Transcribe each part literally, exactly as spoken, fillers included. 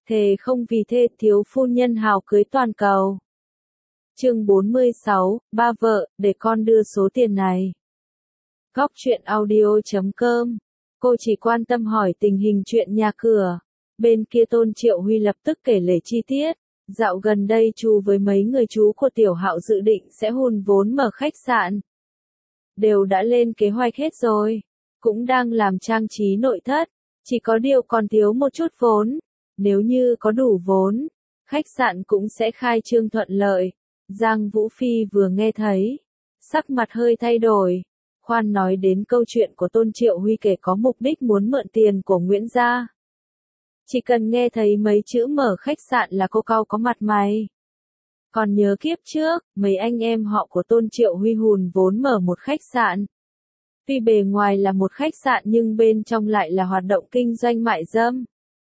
thề không vì thê thiếu phu nhân hào cưới toàn cầu. Chương bốn mươi sáu, ba vợ, để con đưa số tiền này. Góc truyện audio chấm com. Cô chỉ quan tâm hỏi tình hình chuyện nhà cửa. Bên kia Tôn Triệu Huy lập tức kể lể chi tiết. Dạo gần đây chú với mấy người chú của Tiểu Hạo dự định sẽ hùn vốn mở khách sạn. Đều đã lên kế hoạch hết rồi. Cũng đang làm trang trí nội thất. Chỉ có điều còn thiếu một chút vốn. Nếu như có đủ vốn, khách sạn cũng sẽ khai trương thuận lợi. Giang Vũ Phi vừa nghe thấy, sắc mặt hơi thay đổi. Khoan nói đến câu chuyện của Tôn Triệu Huy kể có mục đích muốn mượn tiền của Nguyễn gia. Chỉ cần nghe thấy mấy chữ mở khách sạn là cô cau có mặt mày. Còn nhớ kiếp trước, mấy anh em họ của Tôn Triệu Huy hùn vốn mở một khách sạn. Tuy bề ngoài là một khách sạn nhưng bên trong lại là hoạt động kinh doanh mại dâm.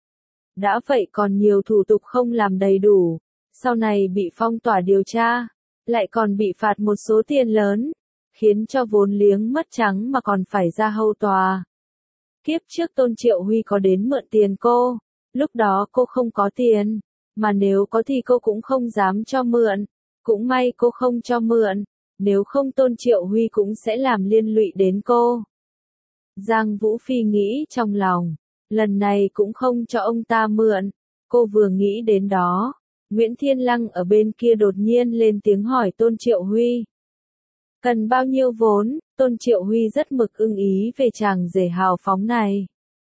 Đã vậy còn nhiều thủ tục không làm đầy đủ, sau này bị phong tỏa điều tra, lại còn bị phạt một số tiền lớn, khiến cho vốn liếng mất trắng mà còn phải ra hầu tòa. Kiếp trước Tôn Triệu Huy có đến mượn tiền cô, lúc đó cô không có tiền, mà nếu có thì cô cũng không dám cho mượn, cũng may cô không cho mượn, nếu không Tôn Triệu Huy cũng sẽ làm liên lụy đến cô. Giang Vũ Phi nghĩ trong lòng. Lần này cũng không cho ông ta mượn, cô vừa nghĩ đến đó, Nguyễn Thiên Lăng ở bên kia đột nhiên lên tiếng hỏi Tôn Triệu Huy. Cần bao nhiêu vốn, Tôn Triệu Huy rất mực ưng ý về chàng rể hào phóng này.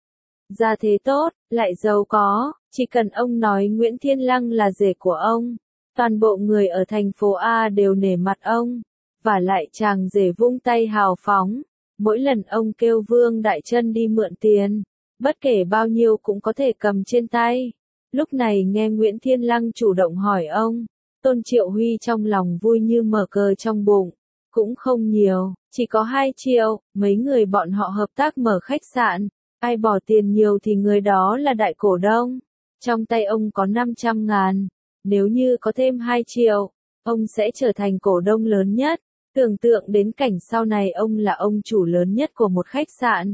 Gia thế tốt, lại giàu có, chỉ cần ông nói Nguyễn Thiên Lăng là rể của ông, toàn bộ người ở thành phố A đều nể mặt ông, và lại chàng rể vung tay hào phóng, mỗi lần ông kêu Vương Đại Trân đi mượn tiền. Bất kể bao nhiêu cũng có thể cầm trên tay. Lúc này nghe Nguyễn Thiên Lăng chủ động hỏi ông, Tôn Triệu Huy trong lòng vui như mở cờ trong bụng. Cũng không nhiều, chỉ có hai triệu, mấy người bọn họ hợp tác mở khách sạn. Ai bỏ tiền nhiều thì người đó là đại cổ đông. Trong tay ông có năm trăm ngàn. Nếu như có thêm hai triệu, ông sẽ trở thành cổ đông lớn nhất. Tưởng tượng đến cảnh sau này ông là ông chủ lớn nhất của một khách sạn.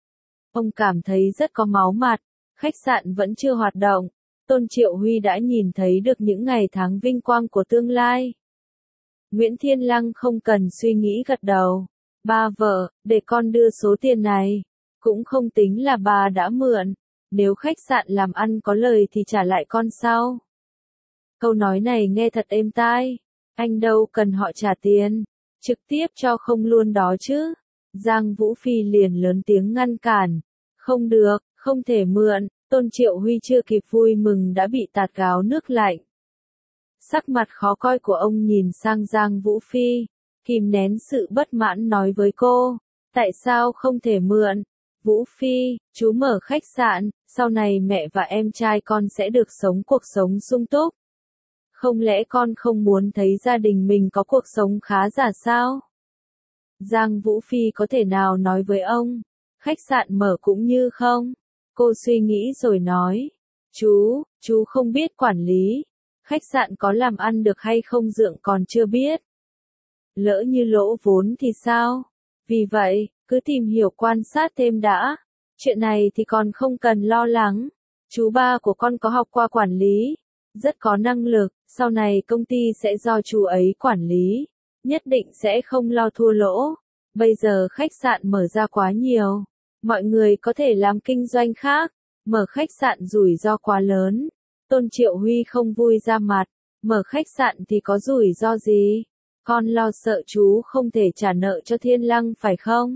Ông cảm thấy rất có máu mặt, khách sạn vẫn chưa hoạt động, Tôn Triệu Huy đã nhìn thấy được những ngày tháng vinh quang của tương lai. Nguyễn Thiên Lăng không cần suy nghĩ gật đầu, ba vợ, để con đưa số tiền này, cũng không tính là bà đã mượn, nếu khách sạn làm ăn có lời thì trả lại con sau. Câu nói này nghe thật êm tai, anh đâu cần họ trả tiền, trực tiếp cho không luôn đó chứ. Giang Vũ Phi liền lớn tiếng ngăn cản. Không được, không thể mượn, Tôn Triệu Huy chưa kịp vui mừng đã bị tạt gáo nước lạnh. Sắc mặt khó coi của ông nhìn sang Giang Vũ Phi, kìm nén sự bất mãn nói với cô, tại sao không thể mượn? Vũ Phi, chú mở khách sạn, sau này mẹ và em trai con sẽ được sống cuộc sống sung túc. Không lẽ con không muốn thấy gia đình mình có cuộc sống khá giả sao? Giang Vũ Phi có thể nào nói với ông, khách sạn mở cũng như không? Cô suy nghĩ rồi nói, chú, chú không biết quản lý, khách sạn có làm ăn được hay không dượng còn chưa biết. Lỡ như lỗ vốn thì sao? Vì vậy, cứ tìm hiểu quan sát thêm đã, chuyện này thì còn không cần lo lắng. Chú ba của con có học qua quản lý, rất có năng lực, sau này công ty sẽ do chú ấy quản lý. Nhất định sẽ không lo thua lỗ. Bây giờ khách sạn mở ra quá nhiều. Mọi người có thể làm kinh doanh khác. Mở khách sạn rủi ro quá lớn. Tôn Triệu Huy không vui ra mặt. Mở khách sạn thì có rủi ro gì? Con lo sợ chú không thể trả nợ cho Thiên Lăng phải không?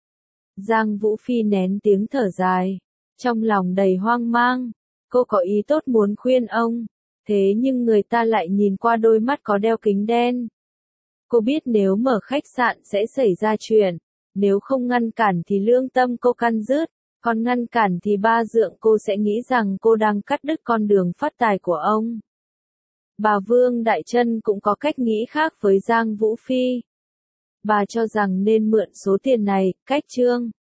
Giang Vũ Phi nén tiếng thở dài. Trong lòng đầy hoang mang. Cô có ý tốt muốn khuyên ông. Thế nhưng người ta lại nhìn qua đôi mắt có đeo kính đen. Cô biết nếu mở khách sạn sẽ xảy ra chuyện, nếu không ngăn cản thì lương tâm cô căn dứt, còn ngăn cản thì ba dượng cô sẽ nghĩ rằng cô đang cắt đứt con đường phát tài của ông. Bà Vương Đại Trân cũng có cách nghĩ khác với Giang Vũ Phi. Bà cho rằng nên mượn số tiền này, cách trương.